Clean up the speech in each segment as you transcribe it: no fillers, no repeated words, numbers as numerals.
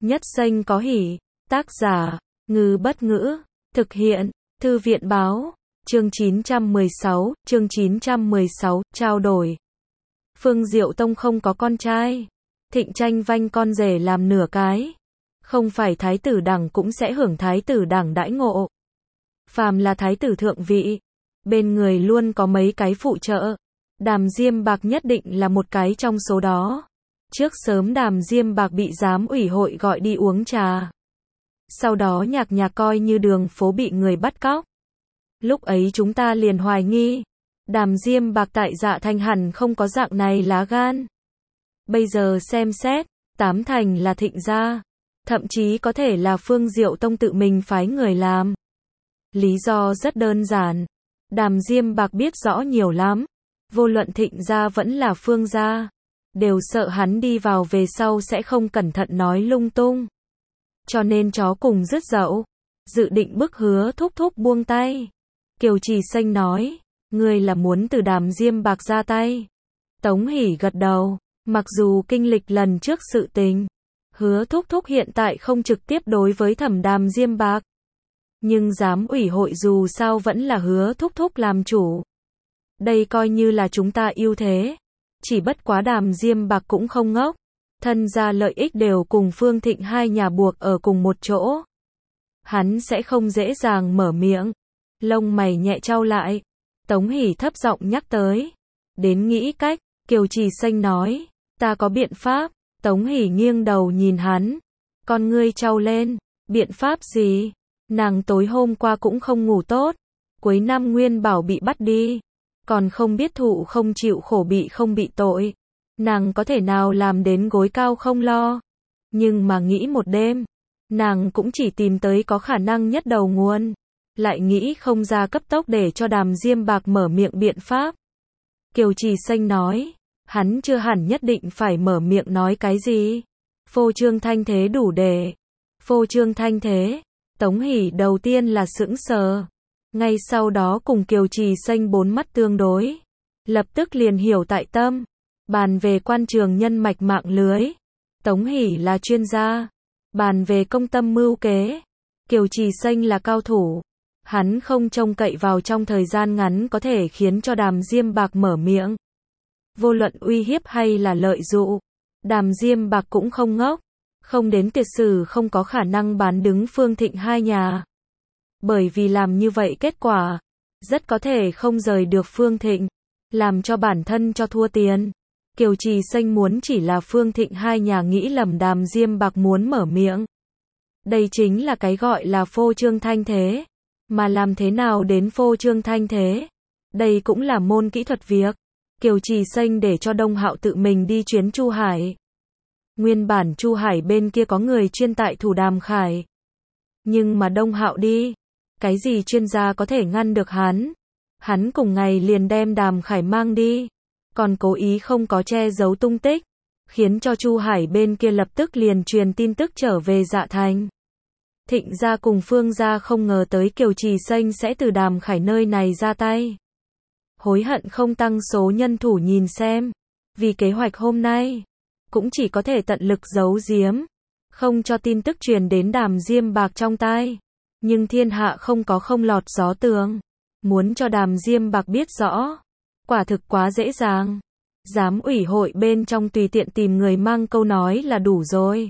Nhất Xanh có hỉ. Tác giả, Ngư Bất Ngữ. Thực hiện, Thư viện Báo. Chương 916, trao đổi. Phương Diệu Tông không có con trai. Thịnh tranh vanh con rể làm nửa cái. Không phải thái tử đẳng cũng sẽ hưởng thái tử đẳng đãi ngộ. Phàm là thái tử thượng vị, bên người luôn có mấy cái phụ trợ. Đàm Diêm Bạc nhất định là một cái trong số đó. Trước sớm Đàm Diêm Bạc bị giám ủy hội gọi đi uống trà. Sau đó nhạc coi như đường phố bị người bắt cóc. Lúc ấy chúng ta liền hoài nghi, Đàm Diêm Bạc tại Dạ Thành hẳn không có dạng này lá gan. Bây giờ xem xét, 8 thành là Thịnh gia, thậm chí có thể là Phương Diệu Tông tự mình phái người làm. Lý do rất đơn giản, Đàm Diêm Bạc biết rõ nhiều lắm, vô luận Thịnh gia vẫn là Phương gia, đều sợ hắn đi vào về sau sẽ không cẩn thận nói lung tung. Cho nên chó cùng rứt dậu, dự định bức Hứa Thúc Thúc buông tay. Kiều Trì Xanh nói, ngươi là muốn từ Đàm Diêm Bạc ra tay. Tống Hỷ gật đầu, mặc dù kinh lịch lần trước sự tình, Hứa Thúc Thúc hiện tại không trực tiếp đối với Thẩm Đàm Diêm Bạc. Nhưng giám ủy hội dù sao vẫn là Hứa Thúc Thúc làm chủ. Đây coi như là chúng ta ưu thế. Chỉ bất quá Đàm Diêm Bạc cũng không ngốc. Thân gia lợi ích đều cùng Phương Thịnh hai nhà buộc ở cùng một chỗ. Hắn sẽ không dễ dàng mở miệng. Lông mày nhẹ chau lại. Tống Hỷ thấp giọng nhắc tới. Đến nghĩ cách, Kiều Trì Xanh nói. Ta có biện pháp. Tống Hỷ nghiêng đầu nhìn hắn. Con ngươi chau lên. Biện pháp gì? Nàng tối hôm qua cũng không ngủ tốt. Cuối năm Nguyên Bảo bị bắt đi. Còn không biết thụ không chịu khổ bị không bị tội. Nàng có thể nào làm đến gối cao không lo. Nhưng mà nghĩ một đêm, nàng cũng chỉ tìm tới có khả năng nhất đầu nguồn. Lại nghĩ không ra cấp tốc để cho Đàm Diêm Bạc mở miệng biện pháp. Kiều Trì Xanh nói, hắn chưa hẳn nhất định phải mở miệng nói cái gì. Phô trương thanh thế đủ để. Phô trương thanh thế. Tống Hỷ đầu tiên là sững sờ. Ngay sau đó cùng Kiều Trì Xanh bốn mắt tương đối. Lập tức liền hiểu tại tâm. Bàn về quan trường nhân mạch mạng lưới. Tống Hỷ là chuyên gia. Bàn về công tâm mưu kế. Kiều Trì Xanh là cao thủ. Hắn không trông cậy vào trong thời gian ngắn có thể khiến cho Đàm Diêm Bạc mở miệng. Vô luận uy hiếp hay là lợi dụ. Đàm Diêm Bạc cũng không ngốc. Không đến tuyệt sử không có khả năng bán đứng Phương Thịnh hai nhà. Bởi vì làm như vậy kết quả, rất có thể không rời được Phương Thịnh. Làm cho bản thân cho thua tiền. Kiều Trì Xanh muốn chỉ là Phương Thịnh hai nhà nghĩ lầm Đàm Diêm Bạc muốn mở miệng. Đây chính là cái gọi là phô trương thanh thế. Mà làm thế nào đến phô trương thanh thế? Đây cũng là môn kỹ thuật việc. Kiều Trì Xanh để cho Đông Hạo tự mình đi chuyến Chu Hải. Nguyên bản Chu Hải bên kia có người chuyên tại thủ Đàm Khải. Nhưng mà Đông Hạo đi. Cái gì chuyên gia có thể ngăn được hắn? Hắn cùng ngày liền đem Đàm Khải mang đi. Còn cố ý không có che giấu tung tích. Khiến cho Chu Hải bên kia lập tức liền truyền tin tức trở về Dạ Thành. Thịnh gia cùng Phương gia không ngờ tới Kiều Trì Xanh sẽ từ Đàm Khải nơi này ra tay. Hối hận không tăng số nhân thủ nhìn xem. Vì kế hoạch hôm nay, cũng chỉ có thể tận lực giấu giếm. Không cho tin tức truyền đến Đàm Diêm Bạc trong tai. Nhưng thiên hạ không có không lọt gió tường. Muốn cho Đàm Diêm Bạc biết rõ. Quả thực quá dễ dàng. Giám ủy hội bên trong tùy tiện tìm người mang câu nói là đủ rồi.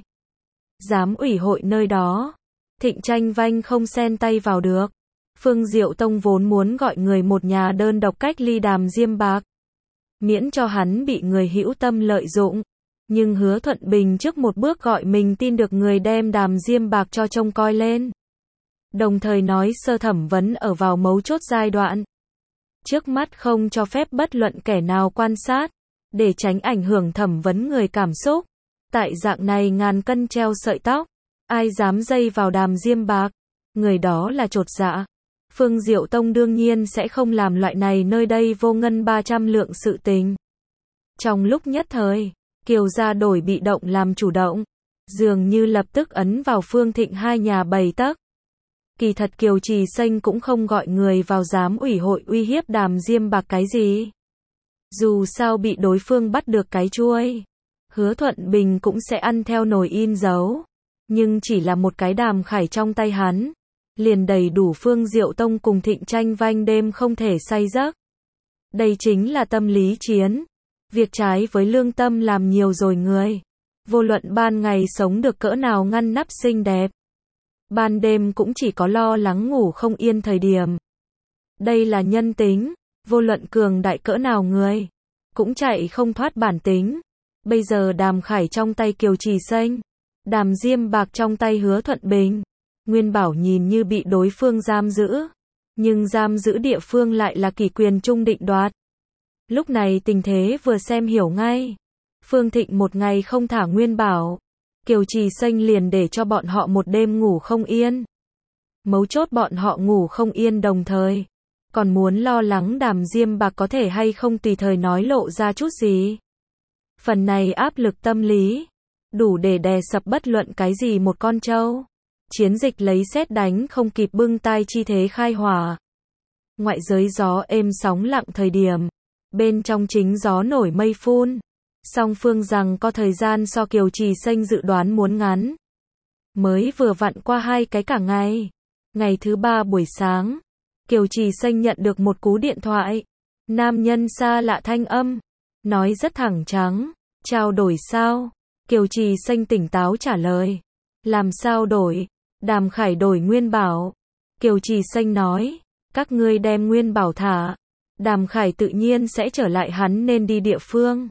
Giám ủy hội nơi đó, Thịnh tranh vanh không xen tay vào được. Phương Diệu Tông vốn muốn gọi người một nhà đơn độc cách ly Đàm Diêm Bạc. Miễn cho hắn bị người hữu tâm lợi dụng. Nhưng Hứa Thuận Bình trước một bước gọi mình tin được người đem Đàm Diêm Bạc cho trông coi lên. Đồng thời nói sơ thẩm vấn ở vào mấu chốt giai đoạn. Trước mắt không cho phép bất luận kẻ nào quan sát, để tránh ảnh hưởng thẩm vấn người cảm xúc. Tại dạng này ngàn cân treo sợi tóc, ai dám dây vào Đàm Diêm Bạc, người đó là chột dạ. Phương Diệu Tông đương nhiên sẽ không làm loại này nơi đây vô ngân 300 lượng sự tình. Trong lúc nhất thời, Kiều gia đổi bị động làm chủ động, dường như lập tức ấn vào Phương Thịnh hai nhà bầy tấc. Kỳ thật Kiều Trì Xanh cũng không gọi người vào giám ủy hội uy hiếp Đàm Diêm Bạc cái gì. Dù sao bị đối phương bắt được cái chuôi, Hứa Thuận Bình cũng sẽ ăn theo nồi in dấu. Nhưng chỉ là một cái đàm khải trong tay hắn, liền đầy đủ Phương Diệu Tông cùng Thịnh Tranh Vanh đêm không thể say giấc. Đây chính là tâm lý chiến. Việc trái với lương tâm làm nhiều rồi người. Vô luận ban ngày sống được cỡ nào ngăn nắp xinh đẹp, ban đêm cũng chỉ có lo lắng ngủ không yên thời điểm. Đây là nhân tính, vô luận cường đại cỡ nào người, cũng chạy không thoát bản tính. Bây giờ đàm khải trong tay Kiều Trì Xanh, đàm diêm bạc trong tay Hứa Thuận Bình. Nguyên Bảo nhìn như bị đối phương giam giữ, nhưng giam giữ địa phương lại là Kỷ Quyền Trung định đoạt. Lúc này tình thế vừa xem hiểu ngay. Phương Thịnh một ngày không thả Nguyên Bảo, Kiều Trì Xanh liền để cho bọn họ một đêm ngủ không yên. Mấu chốt bọn họ ngủ không yên đồng thời, còn muốn lo lắng đàm diêm bạc có thể hay không tùy thời nói lộ ra chút gì. Phần này áp lực tâm lý, đủ để đè sập bất luận cái gì một con trâu. Chiến dịch lấy sét đánh không kịp bưng tay chi thế khai hỏa. Ngoại giới gió êm sóng lặng thời điểm, bên trong chính gió nổi mây phun. Song phương rằng có thời gian so Kiều Trì Xanh dự đoán muốn ngắn. Mới vừa vặn qua 2 cái cả ngày. Ngày thứ 3 buổi sáng, Kiều Trì Xanh nhận được một cú điện thoại. Nam nhân xa lạ thanh âm, nói rất thẳng trắng, trao đổi sao? Kiều Trì Xanh tỉnh táo trả lời, làm sao đổi? Đàm Khải đổi Nguyên Bảo. Kiều Trì Xanh nói, các ngươi đem Nguyên Bảo thả, Đàm Khải tự nhiên sẽ trở lại hắn nên đi địa phương.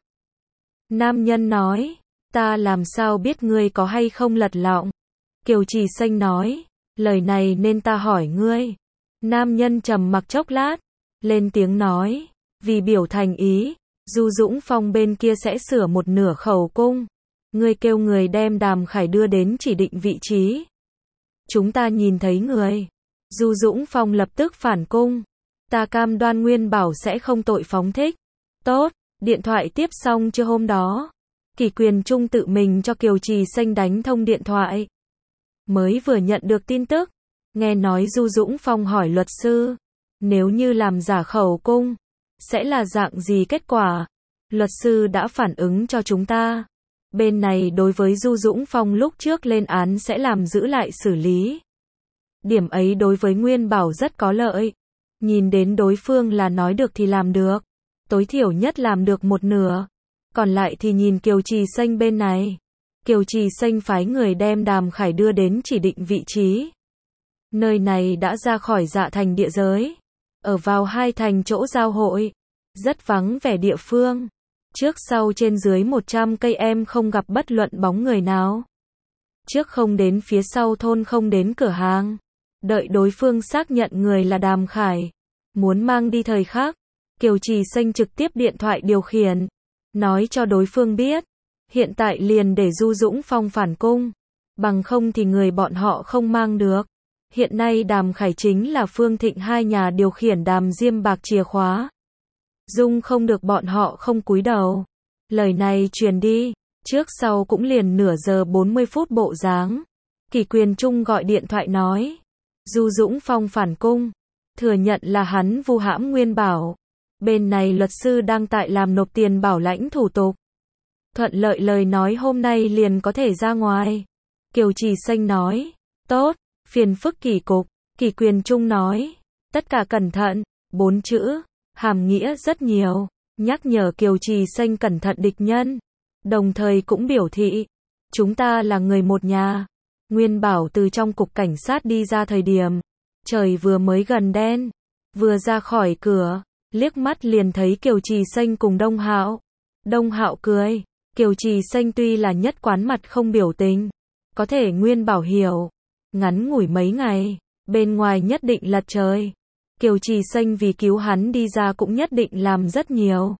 Nam nhân nói, ta làm sao biết ngươi có hay không lật lọng? Kiều Trì Xanh nói, lời này nên ta hỏi ngươi. Nam nhân trầm mặc chốc lát, lên tiếng nói, vì biểu thành ý, Du Dũng Phong bên kia sẽ sửa một nửa khẩu cung. Ngươi kêu người đem Đàm Khải đưa đến chỉ định vị trí. Chúng ta nhìn thấy người. Du Dũng Phong lập tức phản cung. Ta cam đoan Nguyên Bảo sẽ không tội phóng thích. Tốt, điện thoại tiếp xong chưa hôm đó. Kỷ Quyền Trung tự mình cho Kiều Trì Xanh đánh thông điện thoại. Mới vừa nhận được tin tức, nghe nói Du Dũng Phong hỏi luật sư, nếu như làm giả khẩu cung, sẽ là dạng gì kết quả? Luật sư đã phản ứng cho chúng ta. Bên này đối với Du Dũng Phong lúc trước lên án sẽ làm giữ lại xử lý. Điểm ấy đối với Nguyên Bảo rất có lợi. Nhìn đến đối phương là nói được thì làm được. Tối thiểu nhất làm được một nửa. Còn lại thì nhìn Kiều Trì Xanh bên này. Kiều Trì Xanh phái người đem Đàm Khải đưa đến chỉ định vị trí. Nơi này đã ra khỏi Dạ Thành địa giới. Ở vào 2 thành chỗ giao hội. Rất vắng vẻ địa phương. Trước sau trên dưới 100 cây em không gặp bất luận bóng người nào. Trước không đến phía sau thôn không đến cửa hàng. Đợi đối phương xác nhận người là Đàm Khải. Muốn mang đi thời khắc. Kiều Trì Xanh trực tiếp điện thoại điều khiển. Nói cho đối phương biết. Hiện tại liền để Du Dũng Phong phản cung. Bằng không thì người bọn họ không mang được. Hiện nay Đàm Khải chính là Phương Thịnh hai nhà điều khiển đàm diêm bạc chìa khóa. Dung không được bọn họ không cúi đầu. Lời này truyền đi, trước sau cũng liền nửa giờ 40 phút bộ dáng. Kỷ Quyền Trung gọi điện thoại nói, Du Dũng Phong phản cung, thừa nhận là hắn vu hãm Nguyên Bảo. Bên này luật sư đang tại làm nộp tiền bảo lãnh thủ tục. Thuận lợi lời nói hôm nay liền có thể ra ngoài. Kiều Trì Xanh nói, tốt, phiền phức Kỷ cục. Kỷ Quyền Trung nói, tất cả cẩn thận, 4 chữ. Hàm nghĩa rất nhiều, nhắc nhở Kiều Trì Xanh cẩn thận địch nhân, đồng thời cũng biểu thị, chúng ta là người một nhà. Nguyên Bảo từ trong cục cảnh sát đi ra thời điểm, trời vừa mới gần đen, vừa ra khỏi cửa, liếc mắt liền thấy Kiều Trì Xanh cùng Đông Hạo. Đông Hạo cười, Kiều Trì Xanh tuy là nhất quán mặt không biểu tình, có thể Nguyên Bảo hiểu, ngắn ngủi mấy ngày, bên ngoài nhất định lật trời. Kiều Trì Xanh vì cứu hắn đi ra cũng nhất định làm rất nhiều.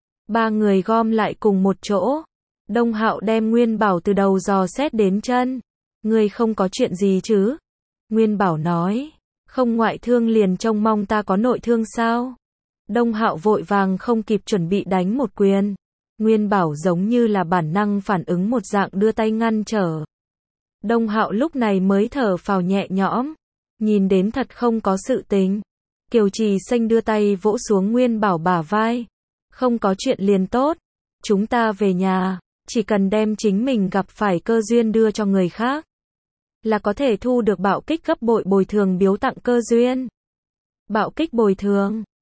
3 người gom lại cùng một chỗ. Đông Hạo đem Nguyên Bảo từ đầu dò xét đến chân. Ngươi không có chuyện gì chứ? Nguyên Bảo nói, không ngoại thương liền trông mong ta có nội thương sao? Đông Hạo vội vàng không kịp chuẩn bị đánh một quyền. Nguyên Bảo giống như là bản năng phản ứng một dạng đưa tay ngăn trở. Đông Hạo lúc này mới thở phào nhẹ nhõm. Nhìn đến thật không có sự tình. Kiều Trì Xanh đưa tay vỗ xuống Nguyên Bảo bả vai. Không có chuyện liền tốt. Chúng ta về nhà, chỉ cần đem chính mình gặp phải cơ duyên đưa cho người khác. là có thể thu được bạo kích gấp bội bồi thường biếu tặng cơ duyên. Bạo kích bồi thường